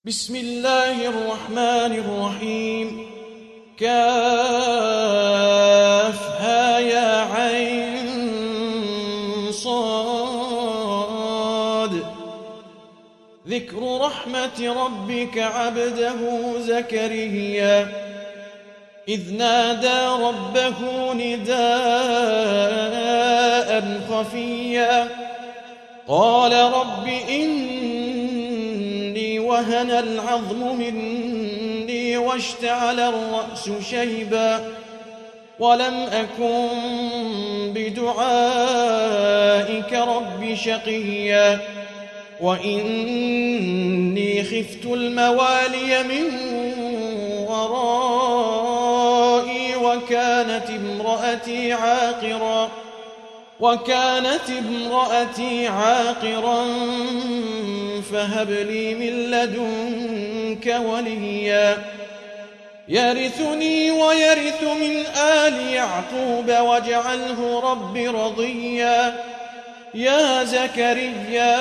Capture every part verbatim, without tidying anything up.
بسم الله الرحمن الرحيم. كافها يا عين صاد. ذكر رحمة ربك عبده زكريا إذ نادى ربه نداء خفيا قال رب إني وهن العظم مني واشتعل الرأس شيبا ولم أكن بدعائك رب شقيا وإني خفت الموالي من ورائي وكانت امرأتي عاقرا وكانت امرأتي عاقرا فهب لي من لدنك وليا يرثني ويرث من آل يعقوب واجعله رب رضيا يا زكريا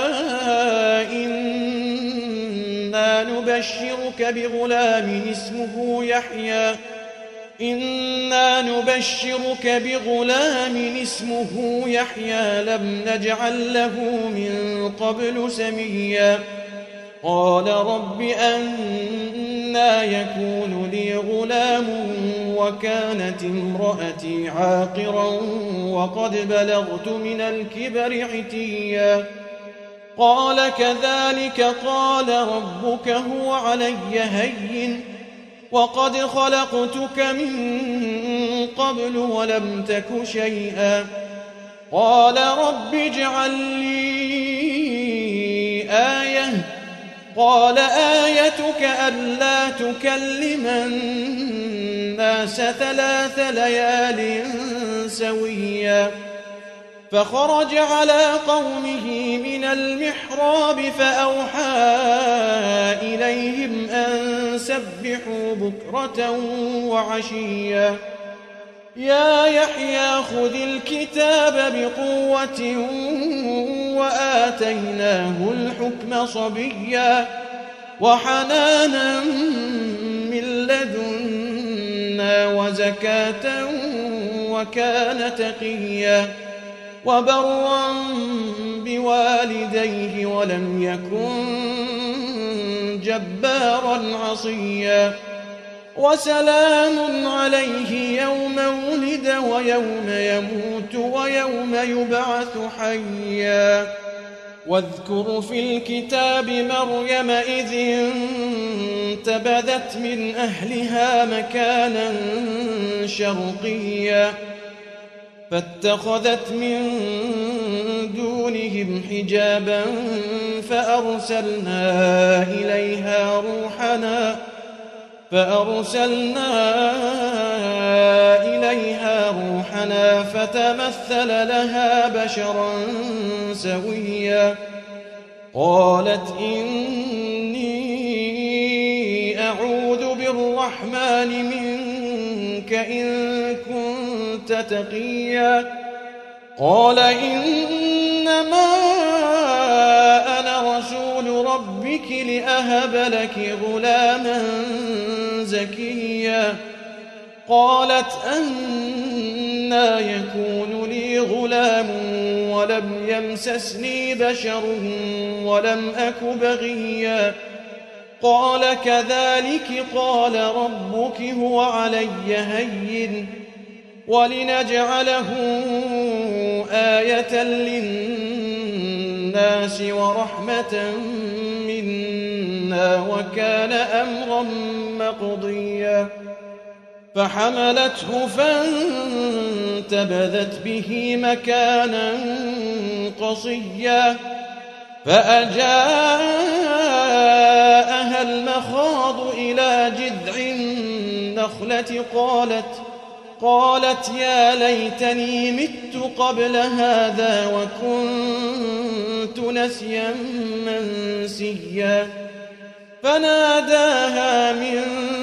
إنا نبشرك بغلام اسمه يحيى إنا نبشرك بغلام اسمه يحيى لم نجعل له من قبل سميا قال رب أنى يكون لي غلام وكانت امرأتي عاقرا وقد بلغت من الكبر عتيا قال كذلك قال ربك هو علي هين وقد خلقتك من قبل ولم تك شيئا قال رب اجعل لي آية قال آيتك ألا تكلم الناس ثلاث ليال سويا فخرج على قومه من المحراب فأوحى إليهم أن سبحوا بكرة وعشيا يا يحيى خذ الكتاب بقوة وآتيناه الحكم صبيا وحنانا من لدنا وزكاة وكان تقيا وبرا بوالديه ولم يكن جبارا عصيا وسلام عليه يوم ولد ويوم يموت ويوم يبعث حيا واذكر في الكتاب مريم إذ انتبذت من أهلها مكانا شرقيا فاتخذت من دونهم حجابا فأرسلنا إليها روحنا فأرسلنا إليها روحنا فتمثل لها بشرا سويا قالت إني أعوذ بالرحمن منك إن كنت تقيا قال إنما أنا رسول ربك لأهب لك غلاما زكيا قالت أنى يكون لي غلام ولم يمسسني بشر ولم أك بغيا قال كذلك قال ربك هو علي هين ولنجعله آية للناس ورحمة منا وكان أمرا مقضيا فحملته فانتبذت به مكانا قصيا فأجاءها المخاض إلى جذع النخلة قالت قالت يا ليتني مت قبل هذا وكنت نسيا منسيا فناداها من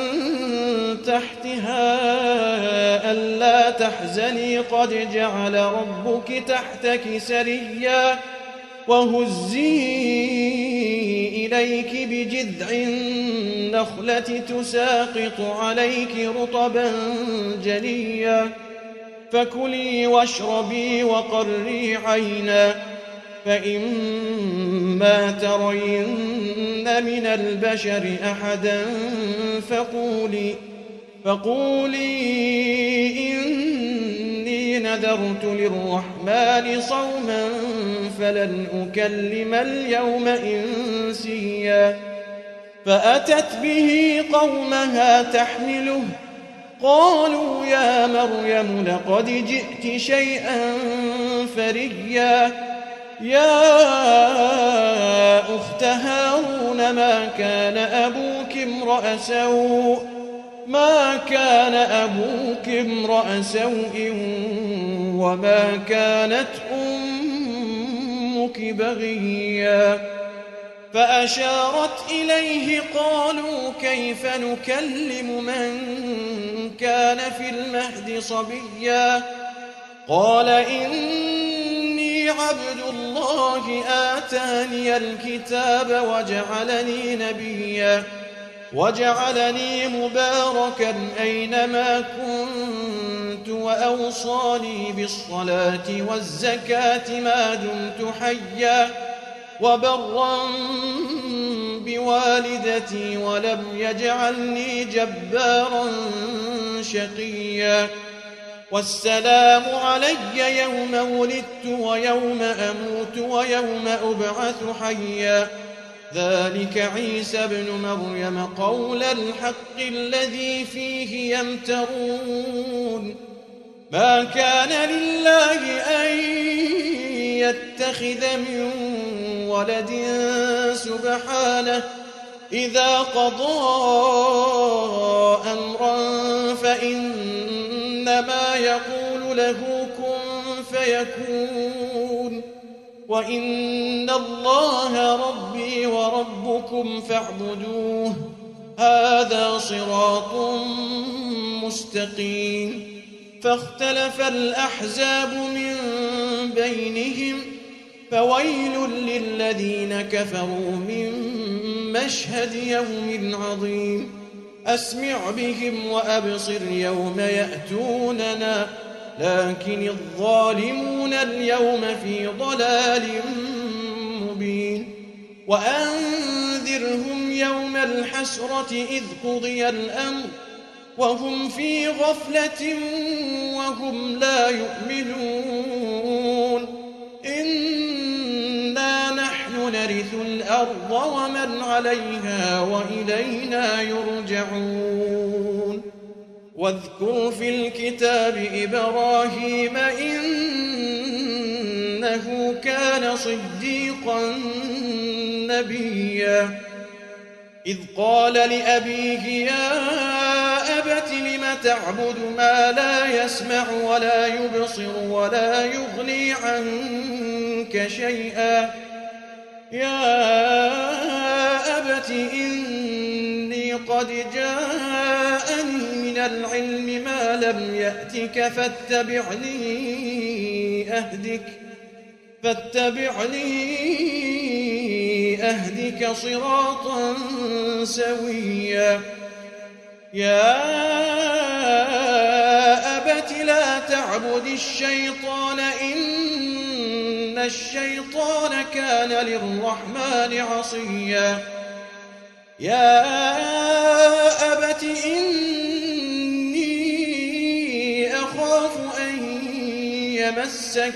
تحتها ألا تحزني قد جعل ربك تحتك سريا وهزي إليك بجذع النخلة تساقط عليك رطبا جنيا فكلي واشربي وقري عينا فإما ترين من البشر أحدا فقولي, فقولي إني نذرت للرحمن صوما فلن أكلم اليوم إنسيا فأتت به قومها تحمله قالوا يا مريم لقد جئت شيئا فريا يا أخت هارون ما كان أبوك امرأ سوء ما كان أبوك امرأ سوء وما كانت أمك بغيا فأشارت إليه قالوا كيف نكلم من كان في المهد صبيا قال إني عبد الله آتاني الكتاب وجعلني نبيا وجعلني مباركا أينما كنت وأوصاني بالصلاة والزكاة ما دمت حيا وبرا بوالدتي ولم يجعلني جبارا شقيا والسلام علي يوم ولدت ويوم أموت ويوم أبعث حيا ذلك عيسى ابن مريم قول الحق الذي فيه يمترون ما كان لله أن يتخذ من ولد سبحانه إذا قضى أمرا فإنما يقول له كن فيكون وإن الله ربي وربكم فاعبدوه هذا صراط مستقيم فاختلف الأحزاب من بينهم فويل للذين كفروا من مشهد يوم عظيم أسمع بهم وأبصر يوم يأتوننا لكن الظالمون اليوم في ضلال مبين وأنذرهم يوم الحسرة إذ قضي الأمر وهم في غفلة وهم لا يؤمنون إنا نحن نرث الأرض ومن عليها وإلينا يرجعون واذكر في الكتاب إبراهيم إنه كان صديقا نبيا إذ قال لأبيه يا أبت لم تعبد ما لا يسمع ولا يبصر ولا يغني عنك شيئا يا أبت إني قد جاءني من العلم ما لم يأتك فاتبعني أهدك فاتبعني أهدك صراطا سويا يا أبت لا تعبد الشيطان إن الشيطان كان للرحمن عصيا يا أبت إني أخاف أن يمسك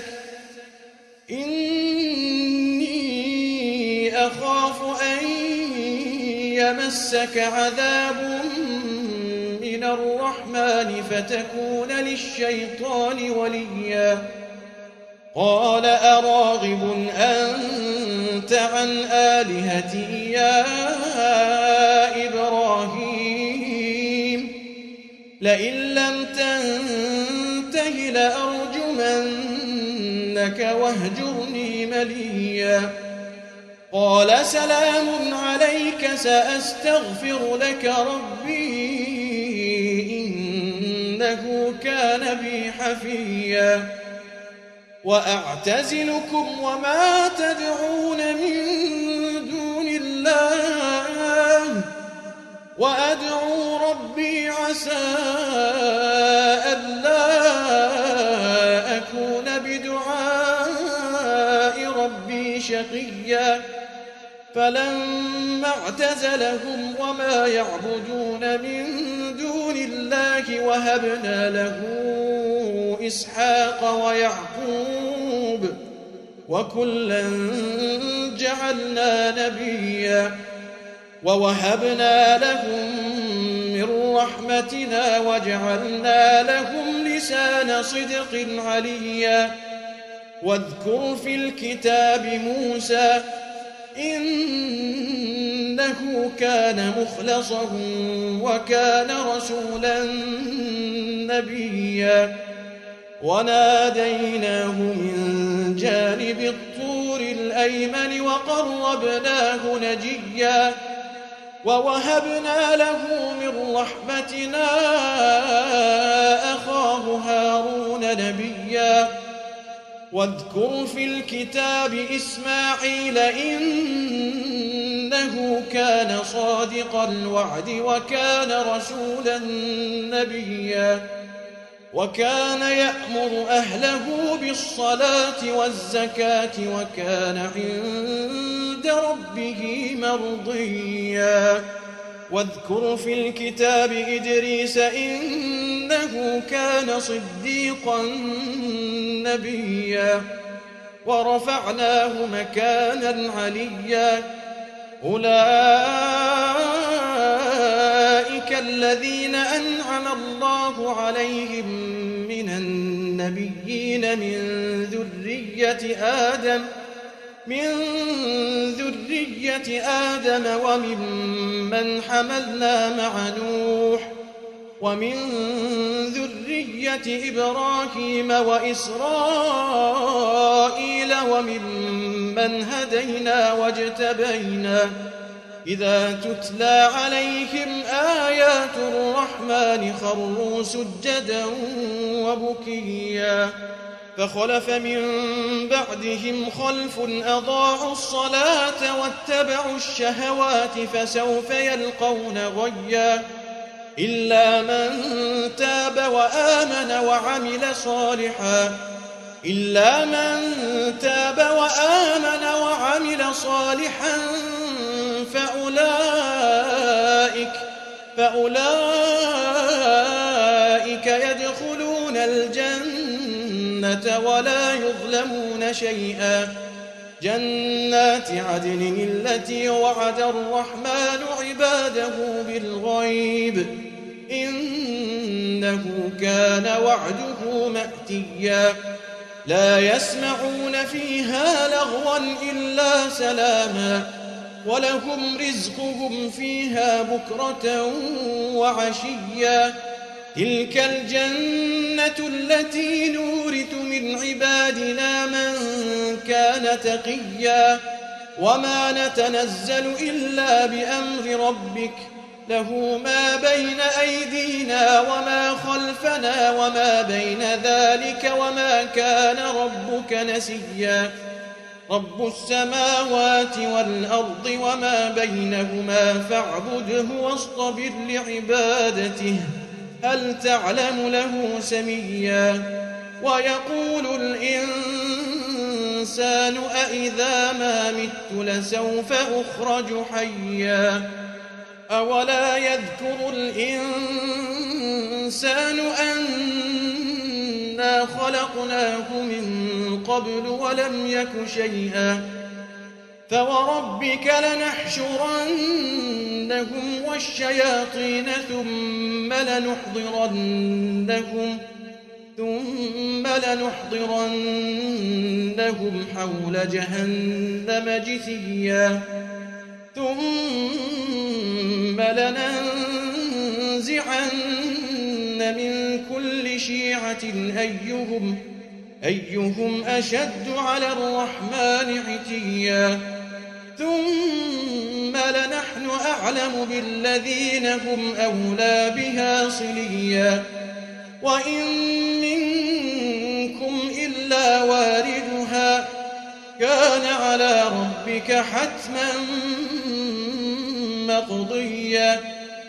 إني أخاف أن يمسك عذاب من الرحمن فتكون للشيطان وليا قال أراغب أنت عن آلهتي يا إبراهيم لئن لم تنته لأرجمنك واهجرني مليا قال سلام عليك سأستغفر لك ربي إنه كان بي حفيا وأعتزلكم وما تدعون من دون الله وأدعو ربي عسى ألا أكون بدعاء ربي شقيا فلما اعتزلهم وما يعبدون من دون الله وهبنا له إسحاق ويعقوب وكلا جعلنا نبيا ووهبنا لهم من رحمتنا وجعلنا لهم لسان صدق عليا واذكر في الكتاب موسى إنه كان مخلصا وكان رسولا نبيا وناديناه من جانب الطور الأيمن وقربناه نجيا ووهبنا له من رحمتنا أخاه هارون نبيا واذكر في الكتاب إسماعيل إنه كان صادق الوعد وكان رسولا نبيا وكان يأمر أهله بالصلاة والزكاة وكان عند ربه مرضيا واذكر في الكتاب إدريس إنه كان صديقا نبيا ورفعناه مكانا عليا أولئك الذين أنعم الله عليهم من النبيين من ذرية آدم من ذرية آدم وممن حملنا مع نوح ومن ذرية إبراهيم وإسرائيل وممن هدينا واجتبينا إذا تتلى عليهم آيات الرحمن خروا سجدا وبكيا فخلف من بعدهم خلف أضاعوا الصلاة واتبعوا الشهوات فسوف يلقون غيا إلا من تاب وآمن وعمل صالحا إلا من تاب وآمن وعمل صالحا فأولئك فأولئك يدخلون الجنة ولا يظلمون شيئا جنات عدن التي وعد الرحمن عباده بالغيب إنه كان وعده مأتيا لا يسمعون فيها لغوا إلا سلاما ولهم رزقهم فيها بكرة وعشيا تلك الجنة التي نورث من عبادنا من كان تقيا وما نتنزل إلا بأمر ربك له ما بين أيدينا وما خلفنا وما بين ذلك وما كان ربك نسيا رب السماوات والأرض وما بينهما فاعبده واصطبر لعبادته هل تعلم له سميا ويقول الإنسان أإذا ما مت لسوف أخرج حيا أولا يذكر الإنسان أنا خلقناه من قبل ولم يك شيئا فوربك لنحشرنهم والشياطين ثم لنحضرنهم ثم لنحضرنهم حول جهنم جثيا ثم لننزعن من كل شيعة أيهم أيهم أشد على الرحمن عتيا ثم لنحن أعلم بالذين هم أولى بها صليا وإن منكم إلا إلا واردها كان على ربك حتما مقضيا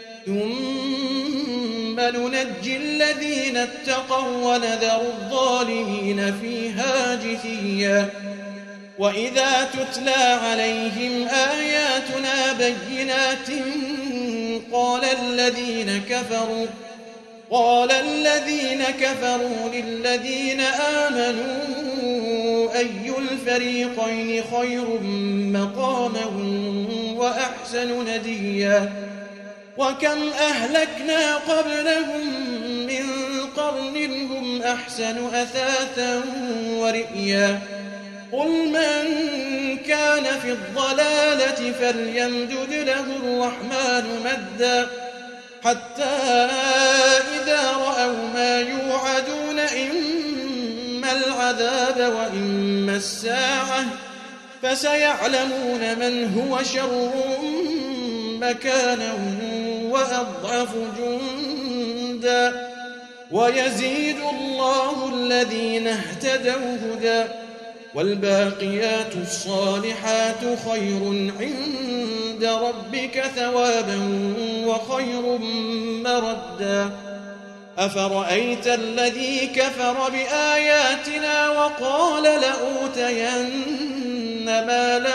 ثم ننجي الذين اتقوا ونذر الظالمين فيها جثيا وإذا تتلى عليهم آياتنا بينات قال الذين كفروا قال الذين كفروا للذين آمنوا أي الفريقين خير مقاما وأحسن نديا وكم أهلكنا قبلهم من قرن هم أحسن أثاثا ورئيا قل من كان في الضلالة فليمدد له الرحمن مدا حتى إذا رأوا ما يوعدون إما العذاب وإما الساعة فسيعلمون من هو شر مكانا وأضعف جندا ويزيد الله الذين اهتدوا هدى والباقيات الصالحات خير عند ربك ثوابا وخير مردا أفرأيت الذي كفر بآياتنا وقال لأوتين مالا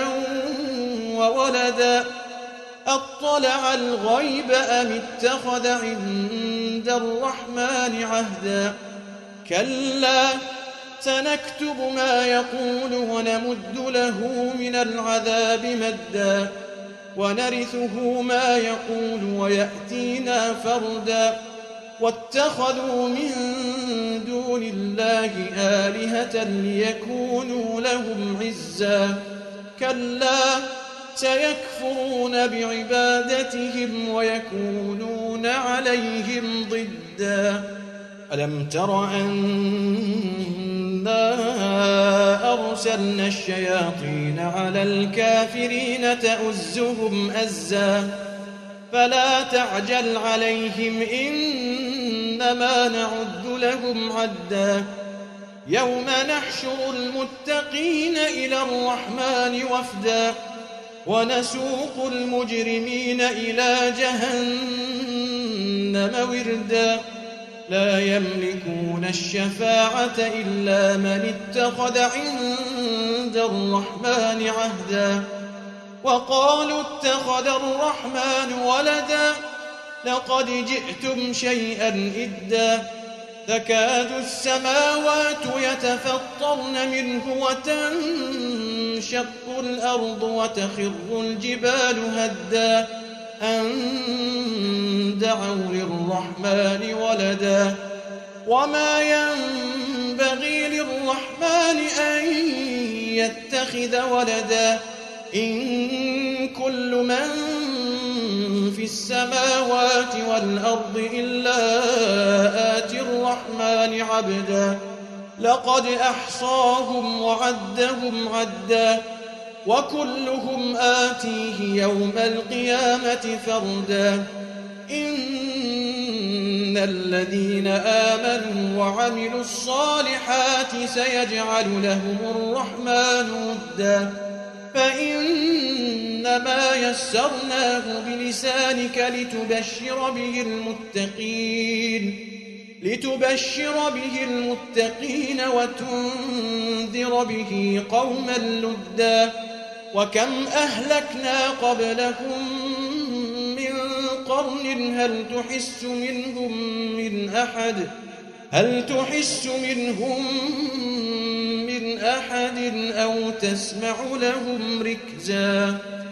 وولدا أطلع الغيب أم اتخذ عند الرحمن عهدا كلا سنكتب ما يقول ونمد له من العذاب مدا ونرثه ما يقول ويأتينا فردا واتخذوا من دون الله آلهة ليكونوا لهم عزا كلا سيكفرون بعبادتهم ويكونون عليهم ضدا ألم تر أنا أرسلنا الشياطين على الكافرين تؤزهم أزا فلا تعجل عليهم إنما نعد لهم عدا يوم نحشر المتقين إلى الرحمن وفدا ونسوق المجرمين إلى جهنم وردا لا يملكون الشفاعة إلا من اتخذ عند الرحمن عهدا وقالوا اتخذ الرحمن ولدا لقد جئتم شيئا إدا تكاد السماوات يتفطرن منه وتنشق الأرض وتخر الجبال هدا أن دعوا للرحمن ولدا وما ينبغي للرحمن أن يتخذ ولدا إن كل من في السماوات والأرض إلا آتي الرحمن عبدا لقد أحصاهم وعدهم عدا وكلهم آتيه يوم القيامة فردا إن الذين آمنوا وعملوا الصالحات سيجعل لهم الرحمن ودا فإنما يسرناه بلسانك لتبشر به المتقين لتبشر به المتقين وتنذر به قوما لدا وكم أهلكنا قبلهم من قرن هل تحس منهم من أحد هل تحس منهم من أحد أو تسمع لهم ركزا